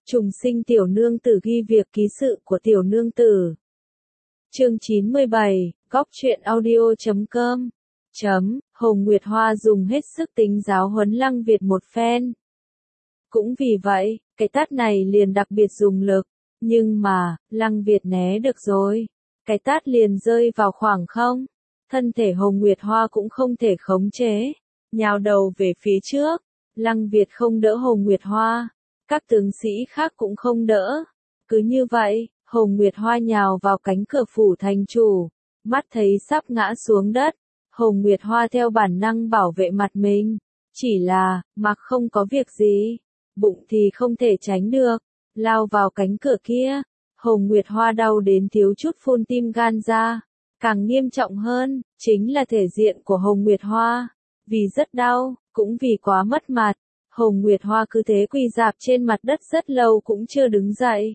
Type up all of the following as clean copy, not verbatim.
Trùng sinh tiểu nương tử ghi việc ký sự của tiểu nương tử. Chương 97, Góc truyện audio.com. Hồng Nguyệt Hoa dùng hết sức tính giáo huấn Lăng Việt một phen. Cũng vì vậy, cái tát này liền đặc biệt dùng lực. Nhưng mà, Lăng Việt né được rồi. Cái tát liền rơi vào khoảng không. Thân thể Hồng Nguyệt Hoa cũng không thể khống chế. Nhào đầu về phía trước. Lăng Việt không đỡ Hồng Nguyệt Hoa. Các tướng sĩ khác cũng không đỡ. Cứ như vậy, Hồng Nguyệt Hoa nhào vào cánh cửa phủ thành chủ. Mắt thấy sắp ngã xuống đất. Hồng Nguyệt Hoa theo bản năng bảo vệ mặt mình. Chỉ là, mặc không có việc gì. Bụng thì không thể tránh được. Lao vào cánh cửa kia. Hồng Nguyệt Hoa đau đến thiếu chút phun tim gan ra. Càng nghiêm trọng hơn, chính là thể diện của Hồng Nguyệt Hoa. Vì rất đau, cũng vì quá mất mặt. Hồng Nguyệt Hoa cứ thế quỳ rạp trên mặt đất rất lâu cũng chưa đứng dậy.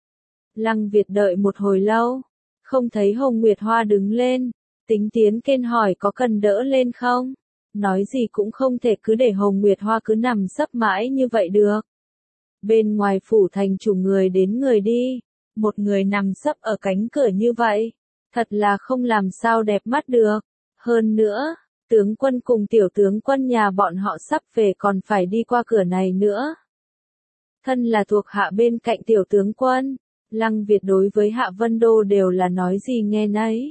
Lăng Việt đợi một hồi lâu. Không thấy Hồng Nguyệt Hoa đứng lên. Tính tiến kên hỏi có cần đỡ lên không? Nói gì cũng không thể cứ để Hồng Nguyệt Hoa cứ nằm sấp mãi như vậy được. Bên ngoài phủ thành chủ người đến người đi. Một người nằm sấp ở cánh cửa như vậy. Thật là không làm sao đẹp mắt được. Hơn nữa, tướng quân cùng tiểu tướng quân nhà bọn họ sắp về còn phải đi qua cửa này nữa. Thân là thuộc hạ bên cạnh tiểu tướng quân. Lăng Việt đối với Hạ Vân Đô đều là nói gì nghe nấy.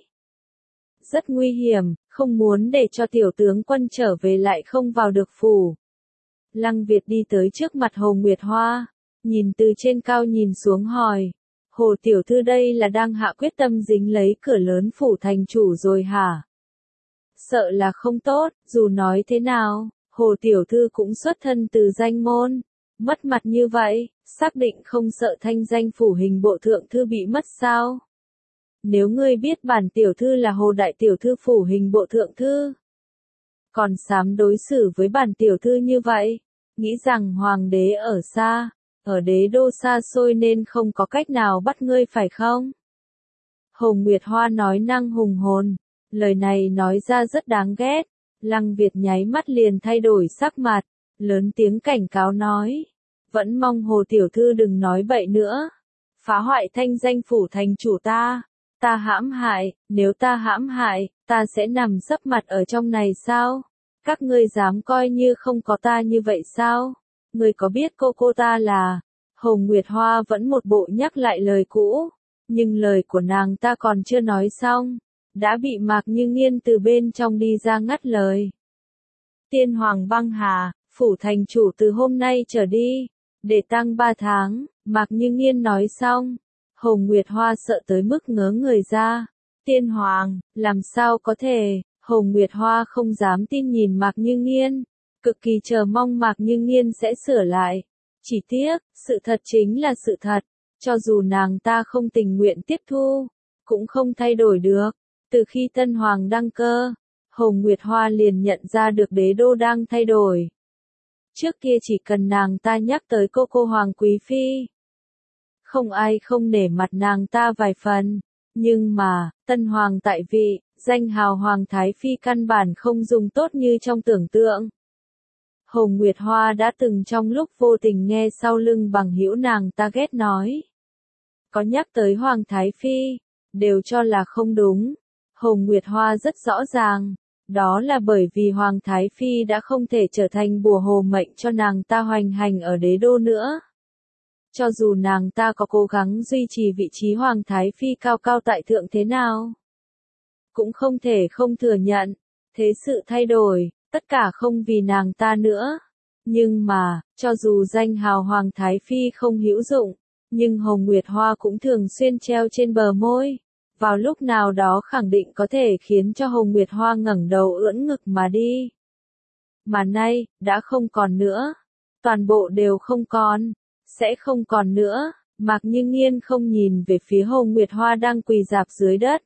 Rất nguy hiểm, không muốn để cho tiểu tướng quân trở về lại không vào được phủ. Lăng Việt đi tới trước mặt Hồng Nguyệt Hoa, nhìn từ trên cao nhìn xuống hỏi. Hồ tiểu thư đây là đang hạ quyết tâm dính lấy cửa lớn phủ thành chủ rồi hả? Sợ là không tốt, dù nói thế nào, Hồ tiểu thư cũng xuất thân từ danh môn. Mất mặt như vậy, xác định không sợ thanh danh phủ hình bộ thượng thư bị mất sao? Nếu ngươi biết bản tiểu thư là Hồ đại tiểu thư phủ hình bộ thượng thư, còn dám đối xử với bản tiểu thư như vậy, nghĩ rằng hoàng đế ở xa, ở đế đô xa xôi nên không có cách nào bắt ngươi phải không? Hồng Nguyệt Hoa nói năng hùng hồn, lời này nói ra rất đáng ghét. Lăng Việt nháy mắt liền thay đổi sắc mặt, lớn tiếng cảnh cáo nói. Vẫn mong Hồ tiểu thư đừng nói bậy nữa. Phá hoại thanh danh phủ thành chủ ta. Ta hãm hại, nếu ta hãm hại, ta sẽ nằm sấp mặt ở trong này sao? Các ngươi dám coi như không có ta như vậy sao? Ngươi có biết cô ta là? Hồng Nguyệt Hoa vẫn một bộ nhắc lại lời cũ. Nhưng lời của nàng ta còn chưa nói xong. Đã bị Mạc Như Nghiên từ bên trong đi ra ngắt lời. Tiên Hoàng băng hà, phủ thành chủ từ hôm nay trở đi. Để tăng 3 tháng, Mạc Như Nghiên nói xong. Hồng Nguyệt Hoa sợ tới mức ngớ người ra. Tiên Hoàng, làm sao có thể? Hồng Nguyệt Hoa không dám tin nhìn Mạc Như Nghiên. Cực kỳ chờ mong Mạc Như Nghiên sẽ sửa lại. Chỉ tiếc, sự thật chính là sự thật. Cho dù nàng ta không tình nguyện tiếp thu, cũng không thay đổi được. Từ khi Tân Hoàng đăng cơ, Hồng Nguyệt Hoa liền nhận ra được đế đô đang thay đổi. Trước kia chỉ cần nàng ta nhắc tới cô Hoàng Quý Phi, không ai không nể mặt nàng ta vài phần. Nhưng mà, Tân Hoàng tại vị, danh hào Hoàng Thái Phi căn bản không dùng tốt như trong tưởng tượng. Hồng Nguyệt Hoa đã từng trong lúc vô tình nghe sau lưng bằng hữu nàng ta ghét nói. Có nhắc tới Hoàng Thái Phi, đều cho là không đúng. Hồng Nguyệt Hoa rất rõ ràng, đó là bởi vì Hoàng Thái Phi đã không thể trở thành bùa hộ mệnh cho nàng ta hoành hành ở đế đô nữa. Cho dù nàng ta có cố gắng duy trì vị trí Hoàng Thái Phi cao cao tại thượng thế nào, cũng không thể không thừa nhận, thế sự thay đổi, tất cả không vì nàng ta nữa. Nhưng mà, cho dù danh hào Hoàng Thái Phi không hữu dụng, nhưng Hồng Nguyệt Hoa cũng thường xuyên treo trên bờ môi. Vào lúc nào đó khẳng định có thể khiến cho Hồng Nguyệt Hoa ngẩng đầu ưỡn ngực mà đi. Mà nay, đã không còn nữa. Toàn bộ đều không còn. Sẽ không còn nữa. Mạc Như Nghiên không nhìn về phía Hồng Nguyệt Hoa đang quỳ rạp dưới đất.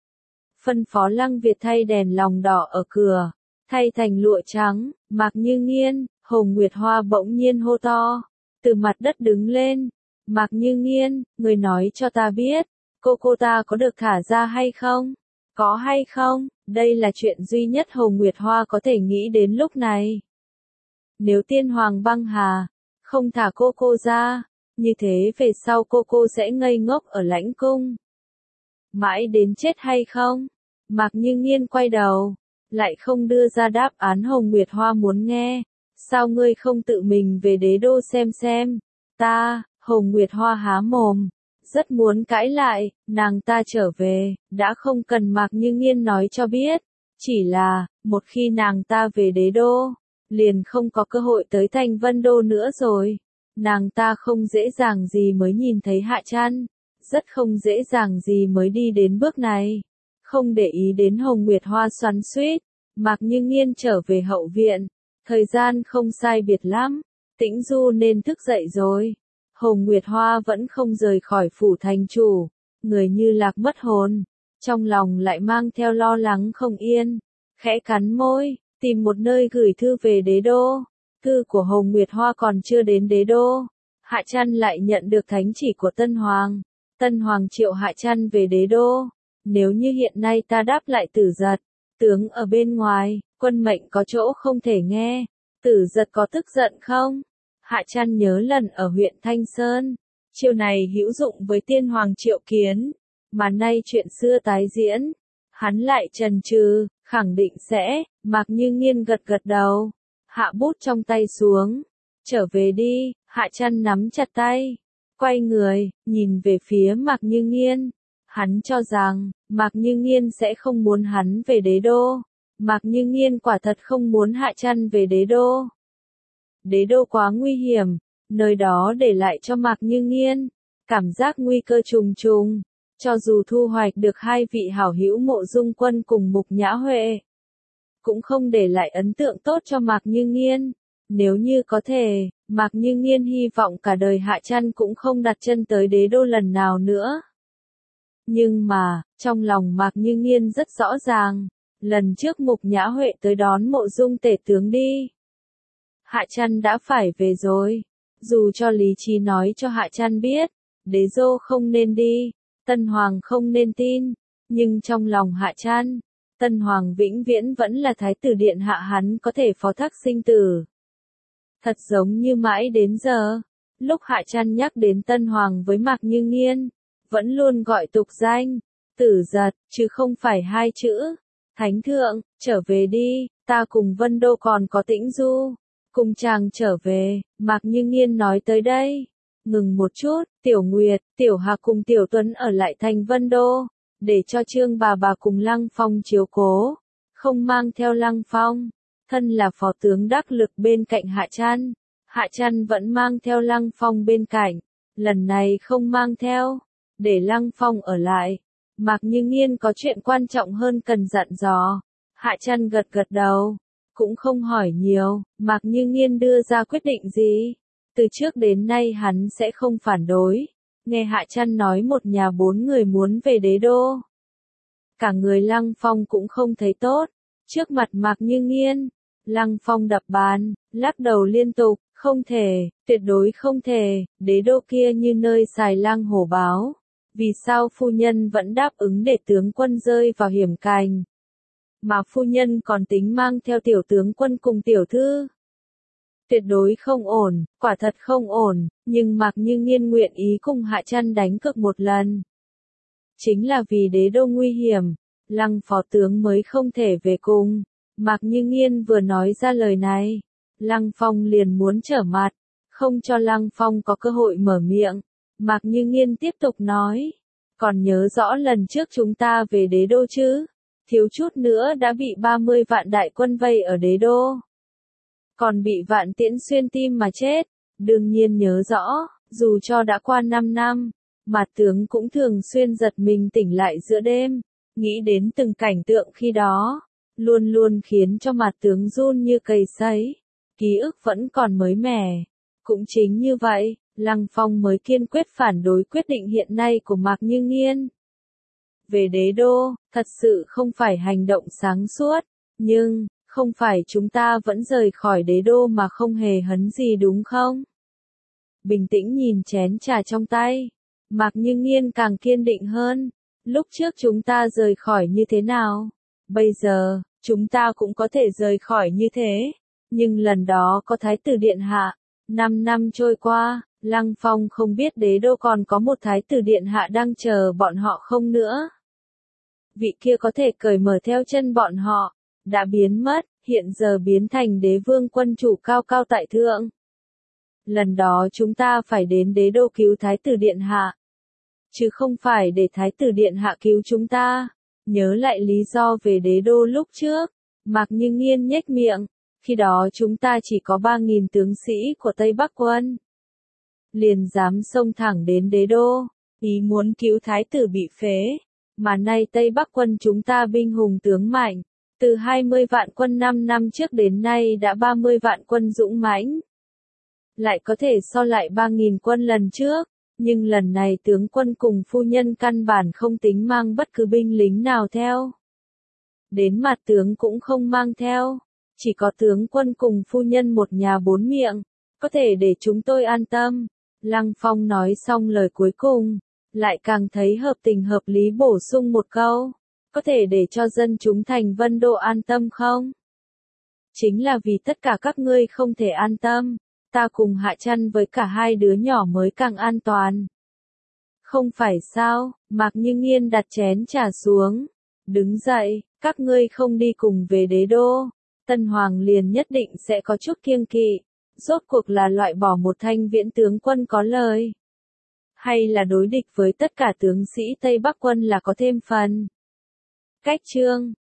Phân phó Lăng Việt thay đèn lòng đỏ ở cửa, thay thành lụa trắng. Mạc Như Nghiên, Hồng Nguyệt Hoa bỗng nhiên hô to, từ mặt đất đứng lên. Mạc Như Nghiên, người nói cho ta biết, cô ta có được thả ra hay không? Có hay không? Đây là chuyện duy nhất Hồng Nguyệt Hoa có thể nghĩ đến lúc này. Nếu Tiên Hoàng băng hà, không thả cô ra, Như thế về sau cô sẽ ngây ngốc ở lãnh cung. Mãi đến chết hay không? Mạc Như Nghiên quay đầu, lại không đưa ra đáp án Hồng Nguyệt Hoa muốn nghe. Sao ngươi không tự mình về đế đô xem? Ta, Hồng Nguyệt Hoa há mồm, rất muốn cãi lại, nàng ta trở về, đã không cần Mạc Như Nghiên nói cho biết. Chỉ là, một khi nàng ta về đế đô, liền không có cơ hội tới Thành Vân Đô nữa rồi. Nàng ta không dễ dàng gì mới nhìn thấy Hạ Trăn, rất không dễ dàng gì mới đi đến bước này. Không để ý đến Hồng Nguyệt Hoa xoắn xuýt, Mạc Như Nghiên trở về hậu viện. Thời gian không sai biệt lắm, Tĩnh Du nên thức dậy rồi. Hồng Nguyệt Hoa vẫn không rời khỏi phủ thành chủ, người như lạc mất hồn, trong lòng lại mang theo lo lắng không yên, khẽ cắn môi, tìm một nơi gửi thư về đế đô. Thư của Hồng Nguyệt Hoa còn chưa đến đế đô, Hạ Trăn lại nhận được thánh chỉ của Tân Hoàng. Tân Hoàng triệu Hạ Trăn về đế đô. Nếu như hiện nay ta đáp lại Tử Giật, tướng ở bên ngoài, quân mệnh có chỗ không thể nghe, Tử Giật có tức giận không? Hạ Trăn nhớ lần ở huyện Thanh Sơn, chiêu này hữu dụng với tiên hoàng Triệu Kiến, mà nay chuyện xưa tái diễn, hắn lại chần chừ, khẳng định sẽ. Mạc Như Nghiên gật đầu, hạ bút trong tay xuống, trở về đi. Hạ Trăn nắm chặt tay, quay người, nhìn về phía Mạc Như Nghiên. Hắn cho rằng, Mạc Như Nghiên sẽ không muốn hắn về đế đô. Mạc Như Nghiên quả thật không muốn Hạ Trăn về đế đô. Đế đô quá nguy hiểm, nơi đó để lại cho Mạc Như Nghiên cảm giác nguy cơ trùng trùng. Cho dù thu hoạch được hai vị hảo hữu Mộ Dung Quân cùng Mục Nhã Huệ, cũng không để lại ấn tượng tốt cho Mạc Như Nghiên. Nếu như có thể, Mạc Như Nghiên hy vọng cả đời Hạ Trăn cũng không đặt chân tới đế đô lần nào nữa. Nhưng mà, trong lòng Mạc Như Nghiên rất rõ ràng, lần trước Mục Nhã Huệ tới đón Mộ Dung tể tướng đi, Hạ Trăn đã phải về rồi. Dù cho lý trí nói cho Hạ Trăn biết, đế đô không nên đi, Tân Hoàng không nên tin, nhưng trong lòng Hạ Trăn, Tân Hoàng vĩnh viễn vẫn là thái tử điện hạ, hắn có thể phó thác sinh tử. Thật giống như mãi đến giờ, lúc Hạ Trăn nhắc đến Tân Hoàng với Mạc Như Nghiên, vẫn luôn gọi tục danh, Tử Giật, chứ không phải hai chữ. Thánh thượng, trở về đi, ta cùng Vân Đô còn có Tĩnh Du, cùng chàng trở về. Mạc Như Nghiên nói tới đây, ngừng một chút. Tiểu Nguyệt, Tiểu Hạc cùng Tiểu Tuấn ở lại thành Vân Đô, để cho Trương bà cùng Lăng Phong chiếu cố, không mang theo Lăng Phong. Thân là phó tướng đắc lực bên cạnh Hạ Trăn, Hạ Trăn vẫn mang theo Lăng Phong bên cạnh, lần này không mang theo, để Lăng Phong ở lại. Mạc Như Nghiên có chuyện quan trọng hơn cần dặn dò. Hạ Trăn gật đầu, cũng không hỏi nhiều. Mạc Như Nghiên đưa ra quyết định gì? Từ trước đến nay hắn sẽ không phản đối. Nghe Hạ Trăn nói một nhà 4 người muốn về đế đô, cả người Lăng Phong cũng không thấy tốt. Trước mặt Mạc Như Nghiên, Lăng Phong đập bàn, lắc đầu liên tục, không thể, tuyệt đối không thể, đế đô kia như nơi xài lang hổ báo. Vì sao phu nhân vẫn đáp ứng để tướng quân rơi vào hiểm cảnh? Mà phu nhân còn tính mang theo tiểu tướng quân cùng tiểu thư. Tuyệt đối không ổn, quả thật không ổn, nhưng Mạc Như Nghiên nguyện ý cùng Hạ Trăn đánh cược một lần. Chính là vì đế đô nguy hiểm, Lăng phó tướng mới không thể về cùng. Mạc Như Nghiên vừa nói ra lời này, Lăng Phong liền muốn trở mặt, không cho Lăng Phong có cơ hội mở miệng. Mạc Như Nghiên tiếp tục nói, còn nhớ rõ lần trước chúng ta về đế đô chứ? Thiếu chút nữa đã bị 30 vạn đại quân vây ở đế đô, còn bị Vạn Tiễn xuyên tim mà chết. Đương nhiên nhớ rõ, dù cho đã qua 5 năm, Mạt tướng cũng thường xuyên giật mình tỉnh lại giữa đêm, nghĩ đến từng cảnh tượng khi đó, luôn luôn khiến cho Mạt tướng run như cầy sấy. Ký ức vẫn còn mới mẻ. Cũng chính như vậy, Lăng Phong mới kiên quyết phản đối quyết định hiện nay của Mạc Như Nghiên. Về đế đô, thật sự không phải hành động sáng suốt, nhưng, không phải chúng ta vẫn rời khỏi đế đô mà không hề hấn gì đúng không? Bình tĩnh nhìn chén trà trong tay, Mạc Như Nghiên càng kiên định hơn. Lúc trước chúng ta rời khỏi như thế nào? Bây giờ, chúng ta cũng có thể rời khỏi như thế. Nhưng lần đó có Thái tử Điện Hạ. 5 năm trôi qua, Lăng Phong không biết đế đô còn có một thái tử điện hạ đang chờ bọn họ không nữa. Vị kia có thể cởi mở theo chân bọn họ, đã biến mất, hiện giờ biến thành đế vương quân chủ cao cao tại thượng. Lần đó chúng ta phải đến đế đô cứu thái tử điện hạ, chứ không phải để thái tử điện hạ cứu chúng ta. Nhớ lại lý do về đế đô lúc trước, Mạc Như Nghiên nhếch miệng, khi đó chúng ta chỉ có 3.000 tướng sĩ của Tây Bắc quân. Liền dám xông thẳng đến đế đô, ý muốn cứu thái tử bị phế, mà nay Tây Bắc quân chúng ta binh hùng tướng mạnh, từ 20 vạn quân 5 năm trước đến nay đã 30 vạn quân dũng mãnh. Lại có thể so lại 3.000 quân lần trước, nhưng lần này tướng quân cùng phu nhân căn bản không tính mang bất cứ binh lính nào theo. Đến mặt tướng cũng không mang theo, chỉ có tướng quân cùng phu nhân một nhà bốn miệng, có thể để chúng tôi an tâm. Lăng Phong nói xong lời cuối cùng, lại càng thấy hợp tình hợp lý bổ sung một câu, có thể để cho dân chúng thành Vân Đô an tâm không? Chính là vì tất cả các ngươi không thể an tâm, ta cùng hạ chăn với cả hai đứa nhỏ mới càng an toàn. Không phải sao? Mạc Như Nghiên đặt chén trà xuống, đứng dậy, các ngươi không đi cùng về đế đô, Tân Hoàng liền nhất định sẽ có chút kiêng kỵ, rốt cuộc là loại bỏ một thanh viễn tướng quân có lời, hay là đối địch với tất cả tướng sĩ Tây Bắc quân là có thêm phần. Cách chương